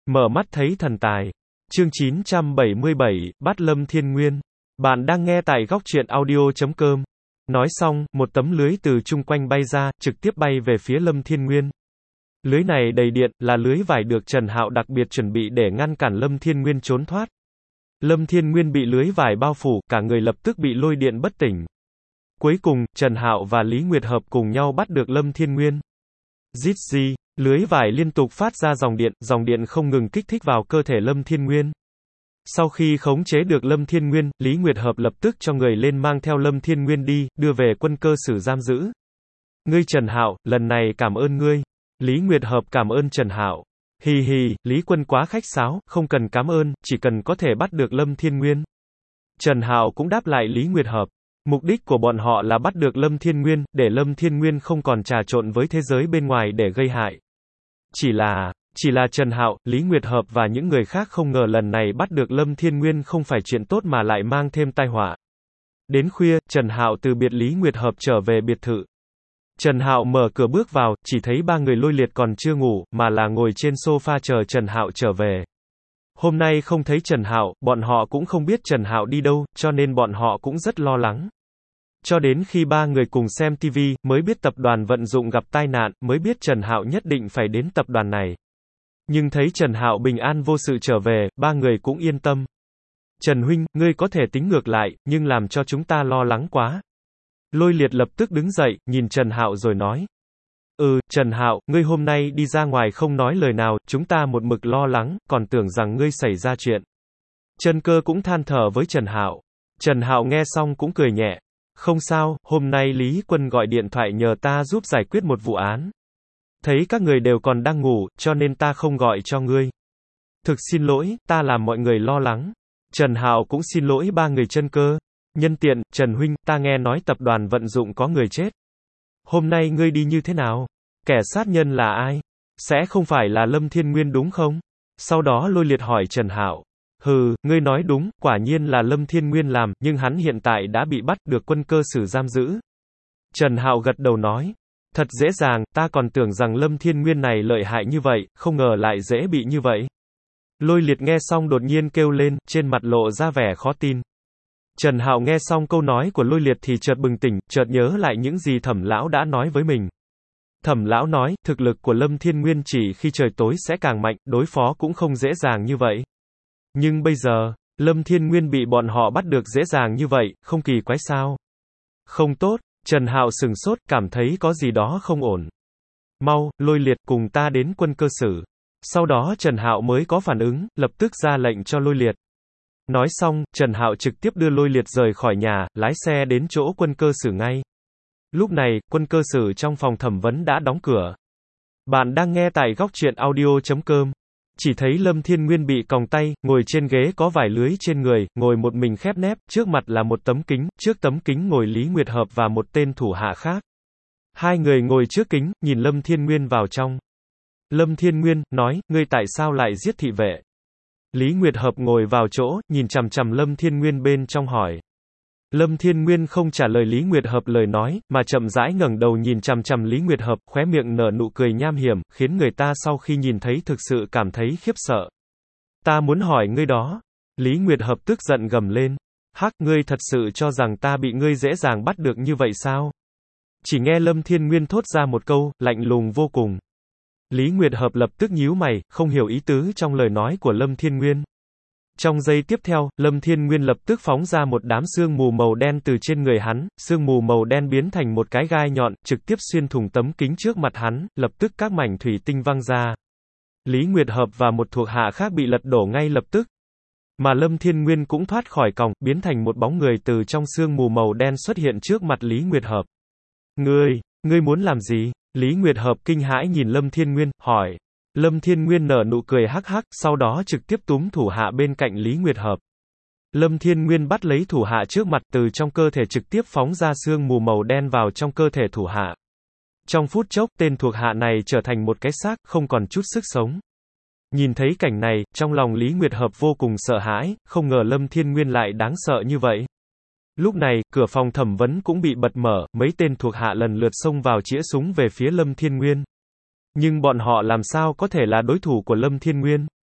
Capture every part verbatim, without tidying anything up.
Mở mắt thấy thần tài. Chương chín trăm bảy mươi bảy, bắt Lâm Thiên Nguyên. Bạn đang nghe tại góc truyện audio chấm com. Nói xong, một tấm lưới từ chung quanh bay ra, trực tiếp bay về phía Lâm Thiên Nguyên. Lưới này đầy điện, là lưới vải được Trần Hạo đặc biệt chuẩn bị để ngăn cản Lâm Thiên Nguyên trốn thoát. Lâm Thiên Nguyên bị lưới vải bao phủ, cả người lập tức bị lôi điện bất tỉnh. Cuối cùng, Trần Hạo và Lý Nguyệt Hợp cùng nhau bắt được Lâm Thiên Nguyên. Rít gì, lưới vải liên tục phát ra dòng điện, dòng điện không ngừng kích thích vào cơ thể Lâm Thiên Nguyên. Sau khi khống chế được Lâm Thiên Nguyên, Lý Nguyệt Hợp lập tức cho người lên mang theo Lâm Thiên Nguyên đi, đưa về quân cơ sử giam giữ. Ngươi Trần Hạo, lần này cảm ơn ngươi. Lý Nguyệt Hợp cảm ơn Trần Hạo. Hì hì, Lý Quân quá khách sáo, không cần cảm ơn, chỉ cần có thể bắt được Lâm Thiên Nguyên. Trần Hạo cũng đáp lại Lý Nguyệt Hợp. Mục đích của bọn họ là bắt được Lâm Thiên Nguyên, để Lâm Thiên Nguyên không còn trà trộn với thế giới bên ngoài để gây hại. Chỉ là, chỉ là Trần Hạo, Lý Nguyệt Hợp và những người khác không ngờ lần này bắt được Lâm Thiên Nguyên không phải chuyện tốt mà lại mang thêm tai họa. Đến khuya, Trần Hạo từ biệt Lý Nguyệt Hợp trở về biệt thự. Trần Hạo mở cửa bước vào, chỉ thấy ba người Lôi Liệt còn chưa ngủ, mà là ngồi trên sofa chờ Trần Hạo trở về. Hôm nay không thấy Trần Hạo, bọn họ cũng không biết Trần Hạo đi đâu, cho nên bọn họ cũng rất lo lắng. Cho đến khi ba người cùng xem ti vi, mới biết tập đoàn vận dụng gặp tai nạn, mới biết Trần Hạo nhất định phải đến tập đoàn này. Nhưng thấy Trần Hạo bình an vô sự trở về, ba người cũng yên tâm. Trần huynh, ngươi có thể tính ngược lại, nhưng làm cho chúng ta lo lắng quá. Lôi Liệt lập tức đứng dậy, nhìn Trần Hạo rồi nói. Ừ, Trần Hạo, ngươi hôm nay đi ra ngoài không nói lời nào, chúng ta một mực lo lắng, còn tưởng rằng ngươi xảy ra chuyện. Trần Cơ cũng than thở với Trần Hạo. Trần Hạo nghe xong cũng cười nhẹ. Không sao, hôm nay Lý Quân gọi điện thoại nhờ ta giúp giải quyết một vụ án. Thấy các người đều còn đang ngủ, cho nên ta không gọi cho ngươi. Thực xin lỗi, ta làm mọi người lo lắng. Trần Hạo cũng xin lỗi ba người Trần Cơ. Nhân tiện, Trần huynh, ta nghe nói tập đoàn vận dụng có người chết. Hôm nay ngươi đi như thế nào? Kẻ sát nhân là ai? Sẽ không phải là Lâm Thiên Nguyên đúng không? Sau đó Lôi Liệt hỏi Trần Hạo. Hừ, ngươi nói đúng, quả nhiên là Lâm Thiên Nguyên làm, nhưng hắn hiện tại đã bị bắt, được quân cơ sử giam giữ. Trần Hạo gật đầu nói. Thật dễ dàng, ta còn tưởng rằng Lâm Thiên Nguyên này lợi hại như vậy, không ngờ lại dễ bị như vậy. Lôi Liệt nghe xong đột nhiên kêu lên, trên mặt lộ ra vẻ khó tin. Trần Hạo nghe xong câu nói của Lôi Liệt thì chợt bừng tỉnh, chợt nhớ lại những gì Thẩm lão đã nói với mình. Thẩm lão nói, thực lực của Lâm Thiên Nguyên chỉ khi trời tối sẽ càng mạnh, đối phó cũng không dễ dàng như vậy. Nhưng bây giờ, Lâm Thiên Nguyên bị bọn họ bắt được dễ dàng như vậy, không kỳ quái sao? Không tốt, Trần Hạo sừng sốt, cảm thấy có gì đó không ổn. Mau, Lôi Liệt cùng ta đến quân cơ sử. Sau đó Trần Hạo mới có phản ứng, lập tức ra lệnh cho Lôi Liệt. Nói xong, Trần Hạo trực tiếp đưa Lôi Liệt rời khỏi nhà, lái xe đến chỗ quân cơ sử ngay. Lúc này, quân cơ sử trong phòng thẩm vấn đã đóng cửa. Bạn đang nghe tại góc truyện audio chấm com. Chỉ thấy Lâm Thiên Nguyên bị còng tay, ngồi trên ghế có vải lưới trên người, ngồi một mình khép nép, trước mặt là một tấm kính, trước tấm kính ngồi Lý Nguyệt Hợp và một tên thủ hạ khác. Hai người ngồi trước kính, nhìn Lâm Thiên Nguyên vào trong. Lâm Thiên Nguyên, nói, ngươi tại sao lại giết thị vệ? Lý Nguyệt Hợp ngồi vào chỗ, nhìn chằm chằm Lâm Thiên Nguyên bên trong hỏi. Lâm Thiên Nguyên không trả lời Lý Nguyệt Hợp lời nói, mà chậm rãi ngẩng đầu nhìn chằm chằm Lý Nguyệt Hợp, khóe miệng nở nụ cười nham hiểm, khiến người ta sau khi nhìn thấy thực sự cảm thấy khiếp sợ. Ta muốn hỏi ngươi đó. Lý Nguyệt Hợp tức giận gầm lên. Hắc, ngươi thật sự cho rằng ta bị ngươi dễ dàng bắt được như vậy sao? Chỉ nghe Lâm Thiên Nguyên thốt ra một câu, lạnh lùng vô cùng. Lý Nguyệt Hợp lập tức nhíu mày, không hiểu ý tứ trong lời nói của Lâm Thiên Nguyên. Trong giây tiếp theo, Lâm Thiên Nguyên lập tức phóng ra một đám sương mù màu đen từ trên người hắn, sương mù màu đen biến thành một cái gai nhọn, trực tiếp xuyên thủng tấm kính trước mặt hắn, lập tức các mảnh thủy tinh văng ra. Lý Nguyệt Hợp và một thuộc hạ khác bị lật đổ ngay lập tức. Mà Lâm Thiên Nguyên cũng thoát khỏi còng, biến thành một bóng người từ trong sương mù màu đen xuất hiện trước mặt Lý Nguyệt Hợp. Ngươi, ngươi muốn làm gì? Lý Nguyệt Hợp kinh hãi nhìn Lâm Thiên Nguyên, hỏi. Lâm Thiên Nguyên nở nụ cười hắc hắc, sau đó trực tiếp túm thủ hạ bên cạnh Lý Nguyệt Hợp. Lâm Thiên Nguyên bắt lấy thủ hạ trước mặt, từ trong cơ thể trực tiếp phóng ra sương mù màu đen vào trong cơ thể thủ hạ. Trong phút chốc, tên thuộc hạ này trở thành một cái xác, không còn chút sức sống. Nhìn thấy cảnh này, trong lòng Lý Nguyệt Hợp vô cùng sợ hãi, không ngờ Lâm Thiên Nguyên lại đáng sợ như vậy. Lúc này, cửa phòng thẩm vấn cũng bị bật mở, mấy tên thuộc hạ lần lượt xông vào chĩa súng về phía Lâm Thiên Nguyên. Nhưng bọn họ làm sao có thể là đối thủ của Lâm Thiên Nguyên?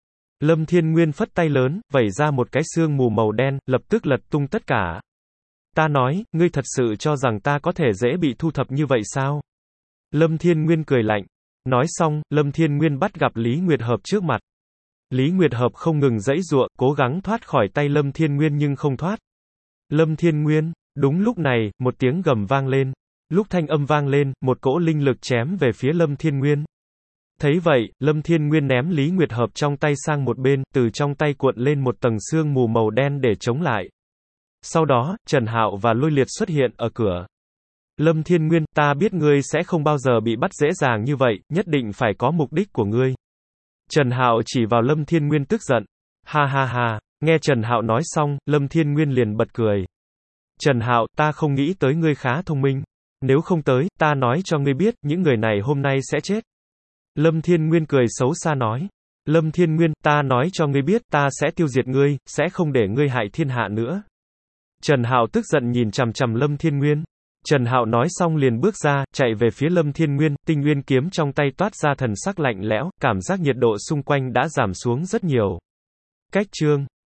Lâm Thiên Nguyên phất tay lớn, vẩy ra một cái sương mù màu đen, lập tức lật tung tất cả. Ta nói, ngươi thật sự cho rằng ta có thể dễ bị thu thập như vậy sao? Lâm Thiên Nguyên cười lạnh. Nói xong, Lâm Thiên Nguyên bắt gặp Lý Nguyệt Hợp trước mặt. Lý Nguyệt Hợp không ngừng giãy giụa, cố gắng thoát khỏi tay Lâm Thiên Nguyên nhưng không thoát. Lâm Thiên Nguyên, đúng lúc này, một tiếng gầm vang lên. Lúc thanh âm vang lên, một cỗ linh lực chém về phía Lâm Thiên Nguyên. Thấy vậy, Lâm Thiên Nguyên ném Lý Nguyệt Hợp trong tay sang một bên, từ trong tay cuộn lên một tầng sương mù màu đen để chống lại. Sau đó, Trần Hạo và Lôi Liệt xuất hiện ở cửa. Lâm Thiên Nguyên, ta biết ngươi sẽ không bao giờ bị bắt dễ dàng như vậy, nhất định phải có mục đích của ngươi. Trần Hạo chỉ vào Lâm Thiên Nguyên tức giận. Ha ha ha, nghe Trần Hạo nói xong, Lâm Thiên Nguyên liền bật cười. Trần Hạo, ta không nghĩ tới ngươi khá thông minh. Nếu không tới, ta nói cho ngươi biết, những người này hôm nay sẽ chết. Lâm Thiên Nguyên cười xấu xa nói. Lâm Thiên Nguyên, ta nói cho ngươi biết, ta sẽ tiêu diệt ngươi, sẽ không để ngươi hại thiên hạ nữa. Trần Hạo tức giận nhìn chằm chằm Lâm Thiên Nguyên. Trần Hạo nói xong liền bước ra, chạy về phía Lâm Thiên Nguyên, tinh nguyên kiếm trong tay toát ra thần sắc lạnh lẽo, cảm giác nhiệt độ xung quanh đã giảm xuống rất nhiều. Cách chương